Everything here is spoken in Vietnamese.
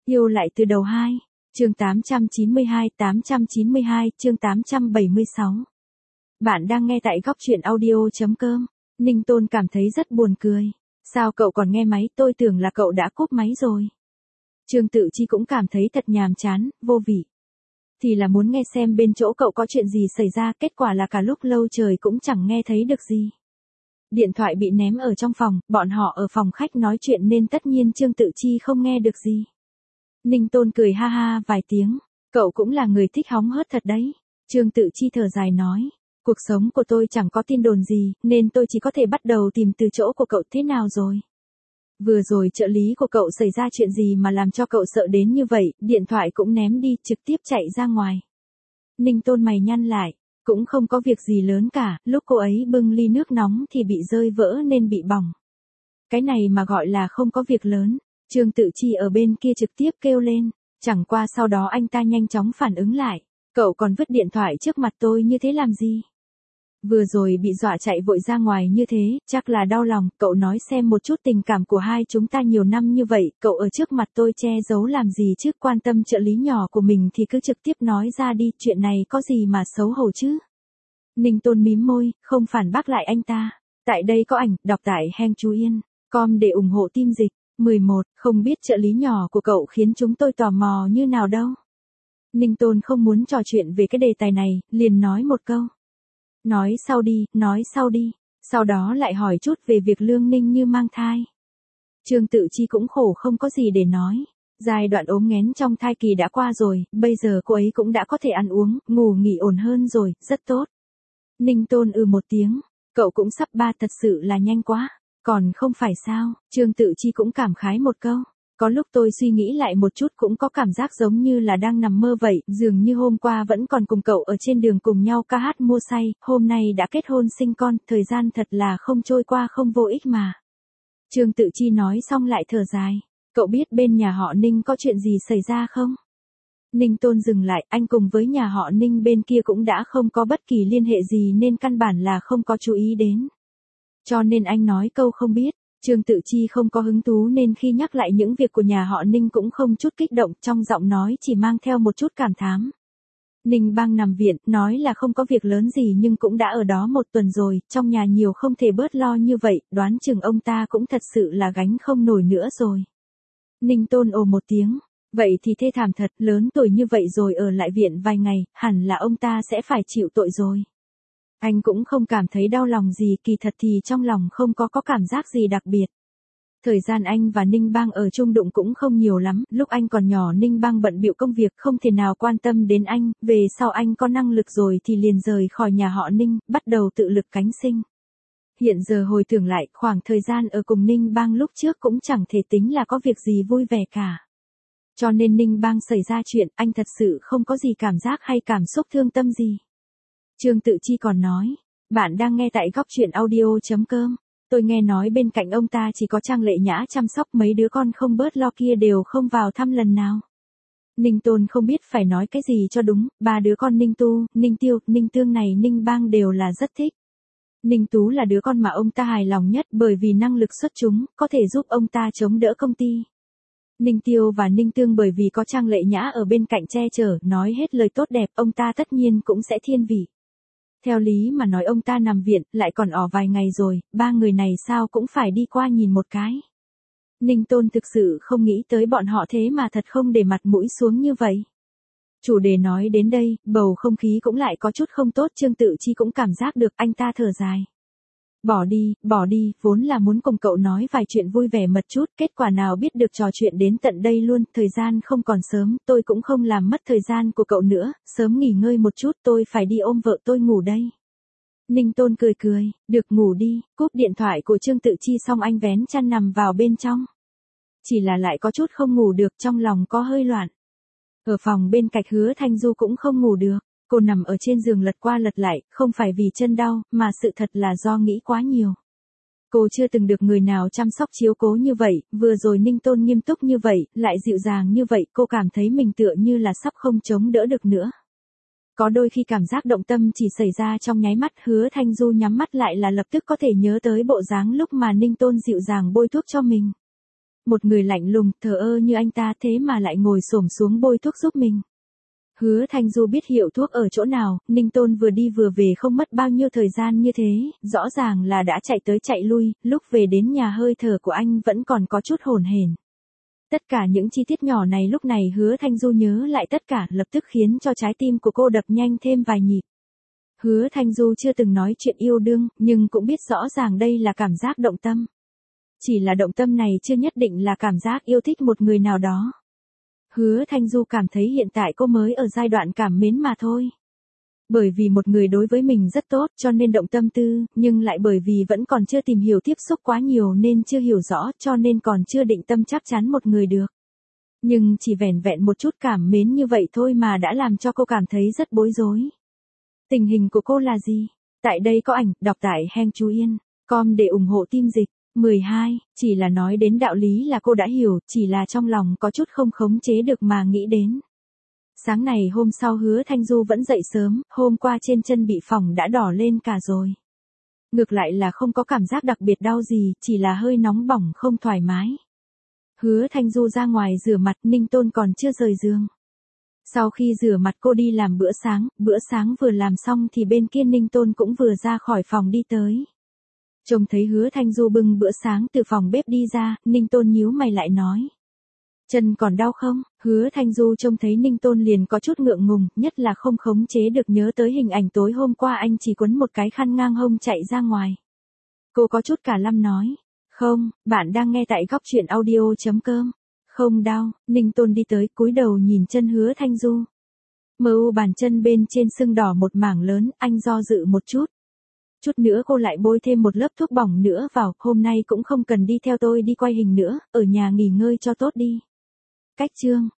Yêu lại từ đầu 2. Chương 892, chương 876. Bạn đang nghe tại góc truyện audio.com. Ninh Tôn cảm thấy rất buồn cười. Sao cậu còn nghe máy, tôi tưởng là cậu đã cúp máy rồi. Trương Tự Chi cũng cảm thấy thật nhàm chán, vô vị. Thì là muốn nghe xem bên chỗ cậu có chuyện gì xảy ra, kết quả là cả lúc lâu trời cũng chẳng nghe thấy được gì. Điện thoại bị ném ở trong phòng, bọn họ ở phòng khách nói chuyện nên tất nhiên Trương Tự Chi không nghe được gì. Ninh Tôn cười ha ha vài tiếng, cậu cũng là người thích hóng hớt thật đấy. Trương Tự Chi thở dài nói, cuộc sống của tôi chẳng có tin đồn gì, nên tôi chỉ có thể bắt đầu tìm từ chỗ của cậu. Thế nào rồi? Vừa rồi trợ lý của cậu xảy ra chuyện gì mà làm cho cậu sợ đến như vậy, điện thoại cũng ném đi, trực tiếp chạy ra ngoài. Ninh Tôn mày nhăn lại, cũng không có việc gì lớn cả, lúc cô ấy bưng ly nước nóng thì bị rơi vỡ nên bị bỏng. Cái này mà gọi là không có việc lớn. Trương Tự Chi ở bên kia trực tiếp kêu lên, chẳng qua sau đó anh ta nhanh chóng phản ứng lại, cậu còn vứt điện thoại trước mặt tôi như thế làm gì? Vừa rồi bị dọa chạy vội ra ngoài như thế, chắc là đau lòng, cậu nói xem một chút tình cảm của hai chúng ta nhiều năm như vậy, cậu ở trước mặt tôi che giấu làm gì chứ, quan tâm trợ lý nhỏ của mình thì cứ trực tiếp nói ra đi, chuyện này có gì mà xấu hổ chứ? Ninh Tôn mím môi, không phản bác lại anh ta. Tại đây có ảnh, đọc tại Heng Chú Yên, com để ủng hộ team dịch. 11, không biết trợ lý nhỏ của cậu khiến chúng tôi tò mò như nào đâu. Ninh Tôn không muốn trò chuyện về cái đề tài này, liền nói một câu. Nói sau đi, sau đó lại hỏi chút về việc Lương Ninh Như mang thai. Trương Tự Chi cũng khổ không có gì để nói. Giai đoạn ốm nghén trong thai kỳ đã qua rồi, bây giờ cô ấy cũng đã có thể ăn uống, ngủ nghỉ ổn hơn rồi, rất tốt. Ninh Tôn một tiếng, cậu cũng sắp 3 thật sự là nhanh quá. Còn không phải sao, Trương Tự Chi cũng cảm khái một câu. Có lúc tôi suy nghĩ lại một chút cũng có cảm giác giống như là đang nằm mơ vậy, dường như hôm qua vẫn còn cùng cậu ở trên đường cùng nhau ca hát mua say, hôm nay đã kết hôn sinh con, thời gian thật là không trôi qua không vô ích mà. Trương Tự Chi nói xong lại thở dài, cậu biết bên nhà họ Ninh có chuyện gì xảy ra không? Ninh Tôn dừng lại, anh cùng với nhà họ Ninh bên kia cũng đã không có bất kỳ liên hệ gì nên căn bản là không có chú ý đến. Cho nên anh nói câu không biết. Trương Tự Chi không có hứng thú nên khi nhắc lại những việc của nhà họ Ninh cũng không chút kích động, trong giọng nói chỉ mang theo một chút cảm thán. Ninh Bang nằm viện, nói là không có việc lớn gì nhưng cũng đã ở đó 1 tuần rồi, trong nhà nhiều không thể bớt lo như vậy, đoán chừng ông ta cũng thật sự là gánh không nổi nữa rồi. Ninh Tôn ồ một tiếng, vậy thì thê thảm thật, lớn tuổi như vậy rồi ở lại viện vài ngày, hẳn là ông ta sẽ phải chịu tội rồi. Anh cũng không cảm thấy đau lòng gì, kỳ thật thì trong lòng không có cảm giác gì đặc biệt. Thời gian anh và Ninh Bang ở chung đụng cũng không nhiều lắm, lúc anh còn nhỏ Ninh Bang bận bịu công việc không thể nào quan tâm đến anh, về sau anh có năng lực rồi thì liền rời khỏi nhà họ Ninh, bắt đầu tự lực cánh sinh. Hiện giờ hồi tưởng lại, khoảng thời gian ở cùng Ninh Bang lúc trước cũng chẳng thể tính là có việc gì vui vẻ cả. Cho nên Ninh Bang xảy ra chuyện, anh thật sự không có gì cảm giác hay cảm xúc thương tâm gì. Trương Tự Chi còn nói, bạn đang nghe tại góc truyện audio.com, tôi nghe nói bên cạnh ông ta chỉ có Trang Lệ Nhã chăm sóc, mấy đứa con không bớt lo kia đều không vào thăm lần nào. Ninh Tôn không biết phải nói cái gì cho đúng, 3 đứa con Ninh Tu, Ninh Tiêu, Ninh Tương này Ninh Bang đều là rất thích. Ninh Tú là đứa con mà ông ta hài lòng nhất bởi vì năng lực xuất chúng, có thể giúp ông ta chống đỡ công ty. Ninh Tiêu và Ninh Tương bởi vì có Trang Lệ Nhã ở bên cạnh che chở, nói hết lời tốt đẹp, ông ta tất nhiên cũng sẽ thiên vị. Theo lý mà nói ông ta nằm viện, lại còn ở vài ngày rồi, 3 người này sao cũng phải đi qua nhìn một cái. Ninh Tôn thực sự không nghĩ tới bọn họ thế mà thật không để mặt mũi xuống như vậy. Chủ đề nói đến đây, bầu không khí cũng lại có chút không tốt, Trương Tự Chi cũng cảm giác được, anh ta thở dài. Bỏ đi, vốn là muốn cùng cậu nói vài chuyện vui vẻ mật chút, kết quả nào biết được trò chuyện đến tận đây luôn, thời gian không còn sớm, tôi cũng không làm mất thời gian của cậu nữa, sớm nghỉ ngơi một chút, tôi phải đi ôm vợ tôi ngủ đây. Ninh Tôn cười, được ngủ đi, cúp điện thoại của Trương Tự Chi xong anh vén chăn nằm vào bên trong. Chỉ là lại có chút không ngủ được, trong lòng có hơi loạn. Ở phòng bên cạnh Hứa Thanh Du cũng không ngủ được. Cô nằm ở trên giường lật qua lật lại, không phải vì chân đau, mà sự thật là do nghĩ quá nhiều. Cô chưa từng được người nào chăm sóc chiếu cố như vậy, vừa rồi Ninh Tôn nghiêm túc như vậy, lại dịu dàng như vậy, cô cảm thấy mình tựa như là sắp không chống đỡ được nữa. Có đôi khi cảm giác động tâm chỉ xảy ra trong nháy mắt, Hứa Thanh Du nhắm mắt lại là lập tức có thể nhớ tới bộ dáng lúc mà Ninh Tôn dịu dàng bôi thuốc cho mình. một người lạnh lùng, thờ ơ như anh ta thế mà lại ngồi xổm xuống bôi thuốc giúp mình. Hứa Thanh Du biết hiệu thuốc ở chỗ nào, Ninh Tôn vừa đi vừa về không mất bao nhiêu thời gian như thế, rõ ràng là đã chạy tới chạy lui, lúc về đến nhà hơi thở của anh vẫn còn có chút hổn hển. Tất cả những chi tiết nhỏ này lúc này Hứa Thanh Du nhớ lại tất cả lập tức khiến cho trái tim của cô đập nhanh thêm vài nhịp. Hứa Thanh Du chưa từng nói chuyện yêu đương, nhưng cũng biết rõ ràng đây là cảm giác động tâm. Chỉ là động tâm này chưa nhất định là cảm giác yêu thích một người nào đó. Hứa Thanh Du cảm thấy hiện tại cô mới ở giai đoạn cảm mến mà thôi. Bởi vì một người đối với mình rất tốt cho nên động tâm tư, nhưng lại bởi vì vẫn còn chưa tìm hiểu tiếp xúc quá nhiều nên chưa hiểu rõ cho nên còn chưa định tâm chắc chắn một người được. Nhưng chỉ vẻn vẹn một chút cảm mến như vậy thôi mà đã làm cho cô cảm thấy rất bối rối. Tình hình của cô là gì? Tại đây có ảnh, đọc tại Heng Chú Yên, com để ủng hộ team dịch. 12, chỉ là nói đến đạo lý là cô đã hiểu, chỉ là trong lòng có chút không khống chế được mà nghĩ đến. Sáng này hôm sau Hứa Thanh Du vẫn dậy sớm, hôm qua trên chân bị phỏng đã đỏ lên cả rồi. Ngược lại là không có cảm giác đặc biệt đau gì, chỉ là hơi nóng bỏng không thoải mái. Hứa Thanh Du ra ngoài rửa mặt, Ninh Tôn còn chưa rời giường. Sau khi rửa mặt cô đi làm bữa sáng vừa làm xong thì bên kia Ninh Tôn cũng vừa ra khỏi phòng đi tới. Trông thấy Hứa Thanh Du bưng bữa sáng từ phòng bếp đi ra, Ninh Tôn nhíu mày lại nói. Chân còn đau không? Hứa Thanh Du trông thấy Ninh Tôn liền có chút ngượng ngùng, nhất là không khống chế được nhớ tới hình ảnh tối hôm qua anh chỉ quấn một cái khăn ngang hông chạy ra ngoài. Cô có chút cả lâm nói. Không, bạn đang nghe tại góc truyện audio.com. Không đau, Ninh Tôn đi tới cúi đầu nhìn chân Hứa Thanh Du. Bàn chân bên trên sưng đỏ một mảng lớn, anh do dự một chút. Chút nữa cô lại bôi thêm một lớp thuốc bỏng nữa vào, hôm nay cũng không cần đi theo tôi đi quay hình nữa, ở nhà nghỉ ngơi cho tốt đi. Cách chương